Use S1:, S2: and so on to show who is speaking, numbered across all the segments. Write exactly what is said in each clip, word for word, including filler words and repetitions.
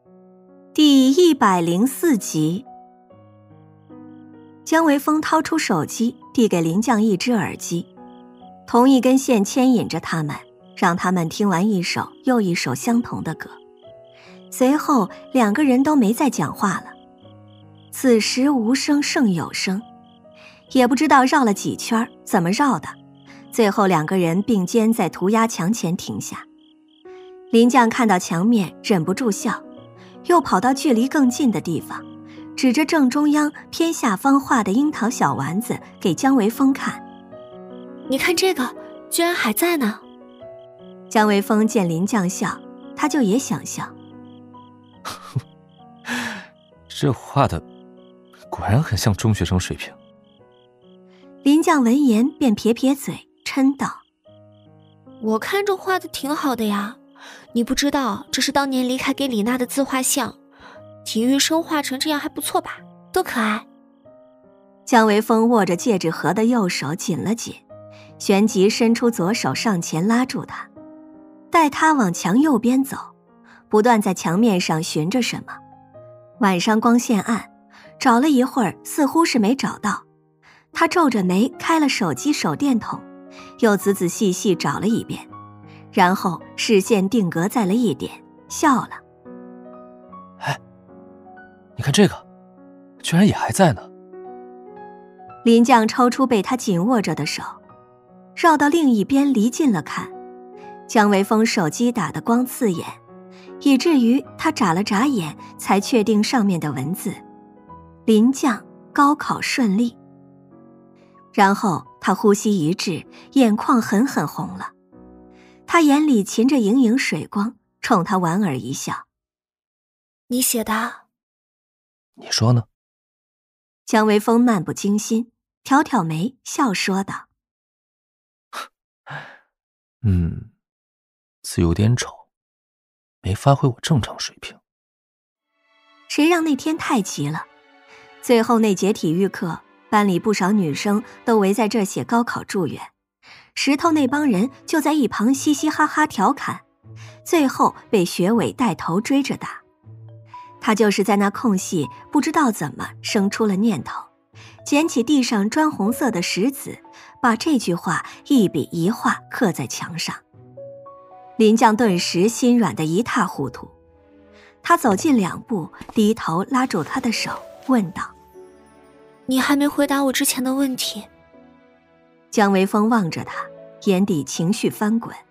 S1: 第一百零四集。姜维峰掏出手机，递给林将一只耳机，同一根线牵引着他们，让他们听完一首又一首相同的歌。随后两个人都没再讲话了。此时无声胜有声，也不知道绕了几圈，怎么绕的，最后两个人并肩在涂鸦墙前停下。林将看到墙面忍不住笑，又跑到距离更近的地方，指着正中央偏下方画的樱桃小丸子给姜维峰看。
S2: 你看这个居然还在呢。
S1: 姜维峰见林将笑，他就也想笑。
S3: 这画的果然很像中学生水平。
S1: 林将闻言便撇撇嘴嗔道，
S2: 我看这画的挺好的呀，你不知道这是当年离开给李娜的自画像，体育生画成这样还不错吧，多可爱。
S1: 姜维峰握着戒指盒的右手紧了紧，旋即伸出左手上前拉住他，带他往墙右边走，不断在墙面上寻着什么。晚上光线暗，找了一会儿似乎是没找到，他皱着眉开了手机手电筒，又仔仔细细找了一遍，然后视线定格在了一点，笑了。
S3: 哎，你看这个居然也还在呢。
S1: 林将抽出被他紧握着的手，绕到另一边离近了看，姜维峰手机打得光刺眼，以至于他眨了眨眼才确定上面的文字：林将高考顺利。然后他呼吸一滞，眼眶狠狠红了，他眼里噙着盈盈水光，冲他莞尔一笑。
S2: 你写的？
S3: 你说呢？
S1: 姜维峰漫不经心，挑挑眉笑说道，
S3: 嗯，字有点丑，没发挥我正常水平。
S1: 谁让那天太急了，最后那节体育课，班里不少女生都围在这儿写高考祝愿，石头那帮人就在一旁嘻嘻哈哈调侃，最后被学委带头追着打。他就是在那空隙不知道怎么生出了念头，捡起地上砖红色的石子，把这句话一笔一画刻在墙上。林将顿时心软得一塌糊涂，他走近两步，低头拉住他的手问道，
S2: 你还没回答我之前的问题。
S1: 姜维峰望着他，眼底情绪翻滚。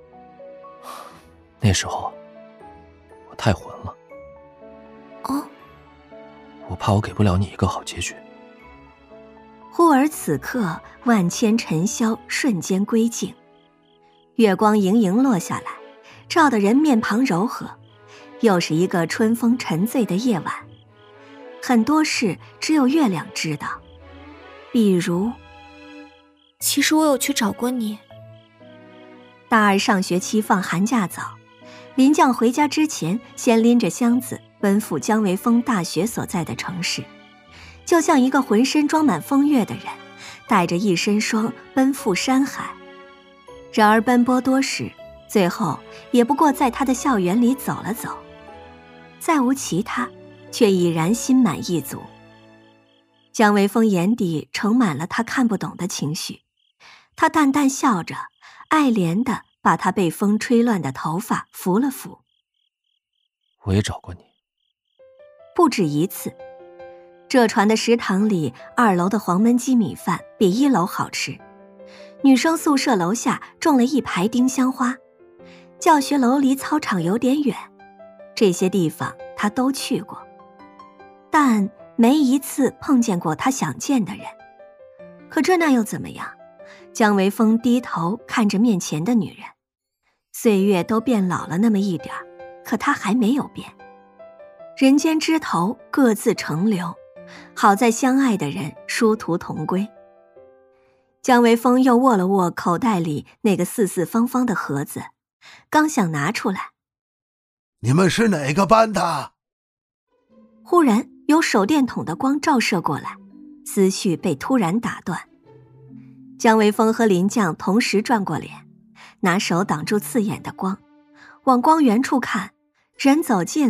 S3: 那时候我太混了。
S2: 哦，
S3: 我怕我给不了你一个好结局。
S1: 忽而此刻万千尘嚣瞬间归静，月光盈盈落下来，照得人面庞柔和，又是一个春风沉醉的夜晚。很多事只有月亮知道，比如
S2: 其实我有去找过你。
S1: 大二上学期放寒假早，林将回家之前先拎着箱子奔赴姜维峰大学所在的城市，就像一个浑身装满风月的人，带着一身霜奔赴山海。然而奔波多时，最后也不过在他的校园里走了走，再无其他，却已然心满意足。姜维峰眼底盛满了他看不懂的情绪，他淡淡笑着，爱怜地把他被风吹乱的头发拂了拂。
S3: 我也找过你。
S1: 不止一次。浙传的食堂里，二楼的黄焖鸡米饭比一楼好吃，女生宿舍楼下种了一排丁香花，教学楼离操场有点远，这些地方他都去过，但没一次碰见过他想见的人。可这那又怎么样？姜维峰低头看着面前的女人，岁月都变老了那么一点，可他还没有变。人间枝头各自成流，好在相爱的人殊途同归。姜维峰又握了握口袋里那个四四方方的盒子，刚想拿出来，
S4: 你们是哪个班的？
S1: 忽然有手电筒的光照射过来，思绪被突然打断。姜维峰和林将同时转过脸，拿手挡住刺眼的光，往光源处看，人走近了，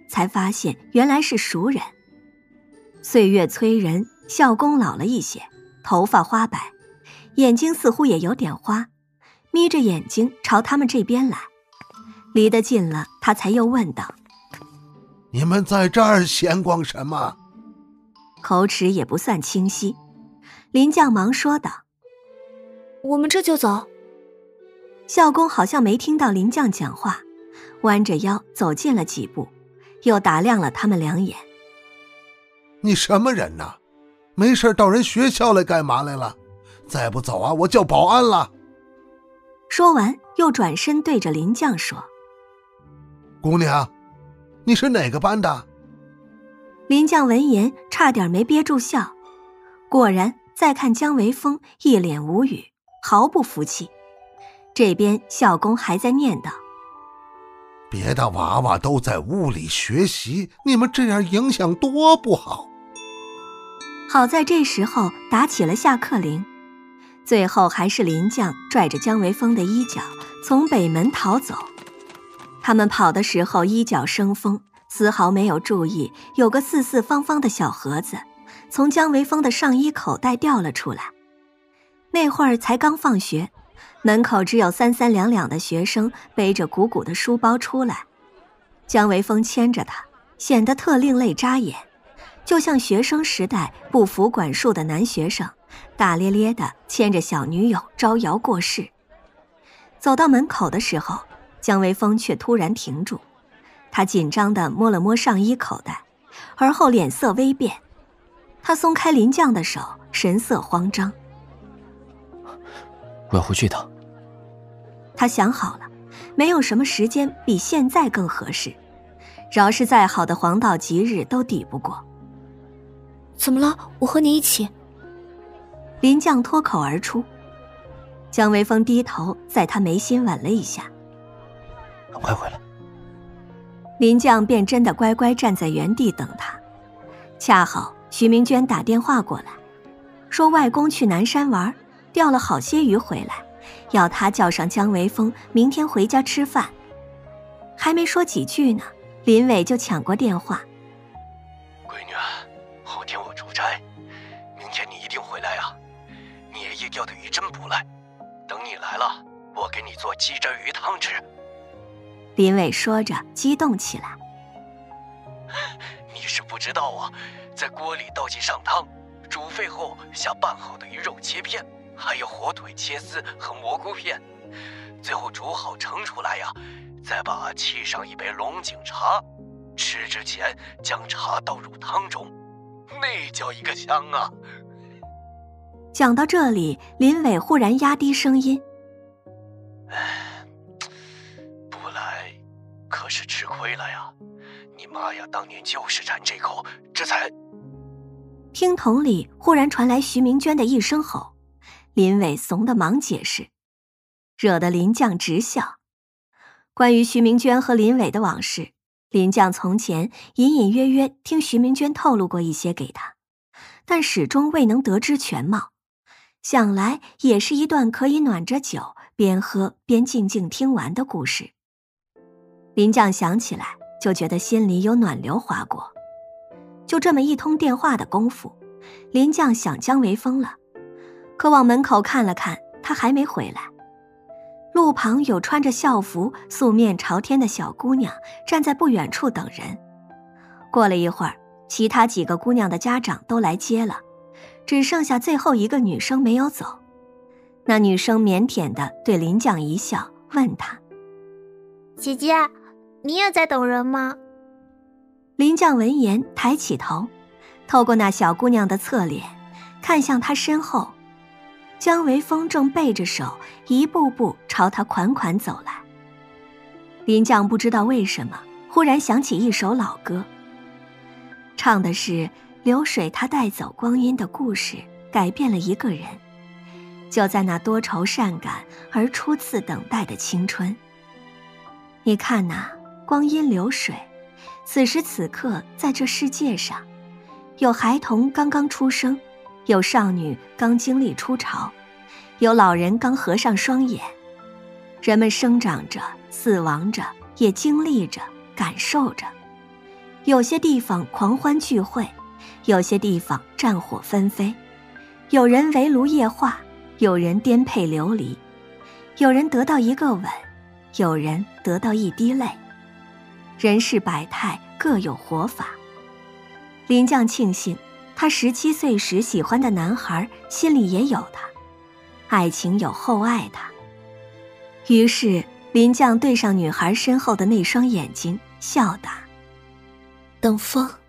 S1: 才发现原来是熟人。岁月催人，孝公老了一些，头发花白，眼睛似乎也有点花，眯着眼睛朝他们这边来。离得近了，他才又问道：
S4: 你们在这儿闲逛什么？
S1: 口齿也不算清晰。林将忙说道：
S2: 我们这就走。
S1: 孝公好像没听到林将讲话，弯着腰走近了几步，又打量了他们两眼。
S4: 你什么人呐？没事到人学校来干嘛来了？再不走啊，我叫保安了。
S1: 说完又转身对着林将说：
S4: 姑娘，你是哪个班的？
S1: 林将闻言差点没憋住笑，果然再看姜维峰一脸无语，毫不服气。这边孝公还在念叨：
S4: 别的娃娃都在屋里学习，你们这样影响多不好。
S1: 好在这时候打起了下课铃，最后还是林将拽着姜维峰的衣角从北门逃走。他们跑的时候衣角生风，丝毫没有注意有个四四方方的小盒子从姜维峰的上衣口袋掉了出来。那会儿才刚放学，门口只有三三两两的学生背着鼓鼓的书包出来，姜维峰牵着他，显得特另类扎眼，就像学生时代不服管束的男学生，大咧咧地牵着小女友招摇过市。走到门口的时候，姜维峰却突然停住，他紧张地摸了摸上衣口袋，而后脸色微变，他松开林将的手，神色慌张。
S3: 我要回去一趟。
S1: 他想好了，没有什么时间比现在更合适，饶是再好的黄道吉日都抵不过。
S2: 怎么了？我和你一起。
S1: 林将脱口而出。姜维峰低头在他眉心吻了一下。
S3: 赶快回来。
S1: 林将便真的乖乖站在原地等他。恰好徐明娟打电话过来，说外公去南山玩，钓了好些鱼回来，要他叫上姜维峰明天回家吃饭。还没说几句呢，林伟就抢过电话：
S5: 闺女，后天我出差，明天你一定回来啊！你爷爷钓的鱼真不赖，等你来了，我给你做鸡胗鱼汤吃。
S1: 林伟说着激动起来：
S5: 你是不知道啊，在锅里倒进上汤，煮沸后下拌好的鱼肉切片，还有火腿切丝和蘑菇片，最后煮好盛出来呀，再把沏上一杯龙井茶，吃之前将茶倒入汤中，那叫一个香啊！
S1: 讲到这里，林伟忽然压低声音：
S5: 不来可是吃亏了呀，你妈呀当年就是馋这口，这才……
S1: 听筒里忽然传来徐明娟的一声吼，林伟怂的忙解释，惹得林将直笑。关于徐明娟和林伟的往事，林将从前隐隐约约听徐明娟透露过一些给他，但始终未能得知全貌，想来也是一段可以暖着酒边喝边静静听完的故事。林将想起来就觉得心里有暖流划过。就这么一通电话的功夫，林将想姜维峰了，可往门口看了看，他还没回来。路旁有穿着校服素面朝天的小姑娘站在不远处等人。过了一会儿，其他几个姑娘的家长都来接了，只剩下最后一个女生没有走。那女生腼腆地对林将一笑，问他：
S6: 姐姐，你也在等人吗？
S1: 林将闻言抬起头，透过那小姑娘的侧脸看向她身后，姜维峰正背着手一步步朝他款款走来。林将不知道为什么忽然想起一首老歌，唱的是流水它带走光阴的故事，改变了一个人，就在那多愁善感而初次等待的青春。你看哪，光阴流水，此时此刻在这世界上，有孩童刚刚出生，有少女刚经历初潮，有老人刚合上双眼。人们生长着，死亡着，也经历着，感受着。 有些地方狂欢聚会，有些地方战火纷飞，有人围炉夜话，有人颠沛流离，有人得到一个吻，有人得到一滴泪。人世百态，各有活法。林绛庆幸他十七岁时喜欢的男孩心里也有他，爱情有厚爱他。于是林绛对上女孩身后的那双眼睛，笑答：
S2: 等风。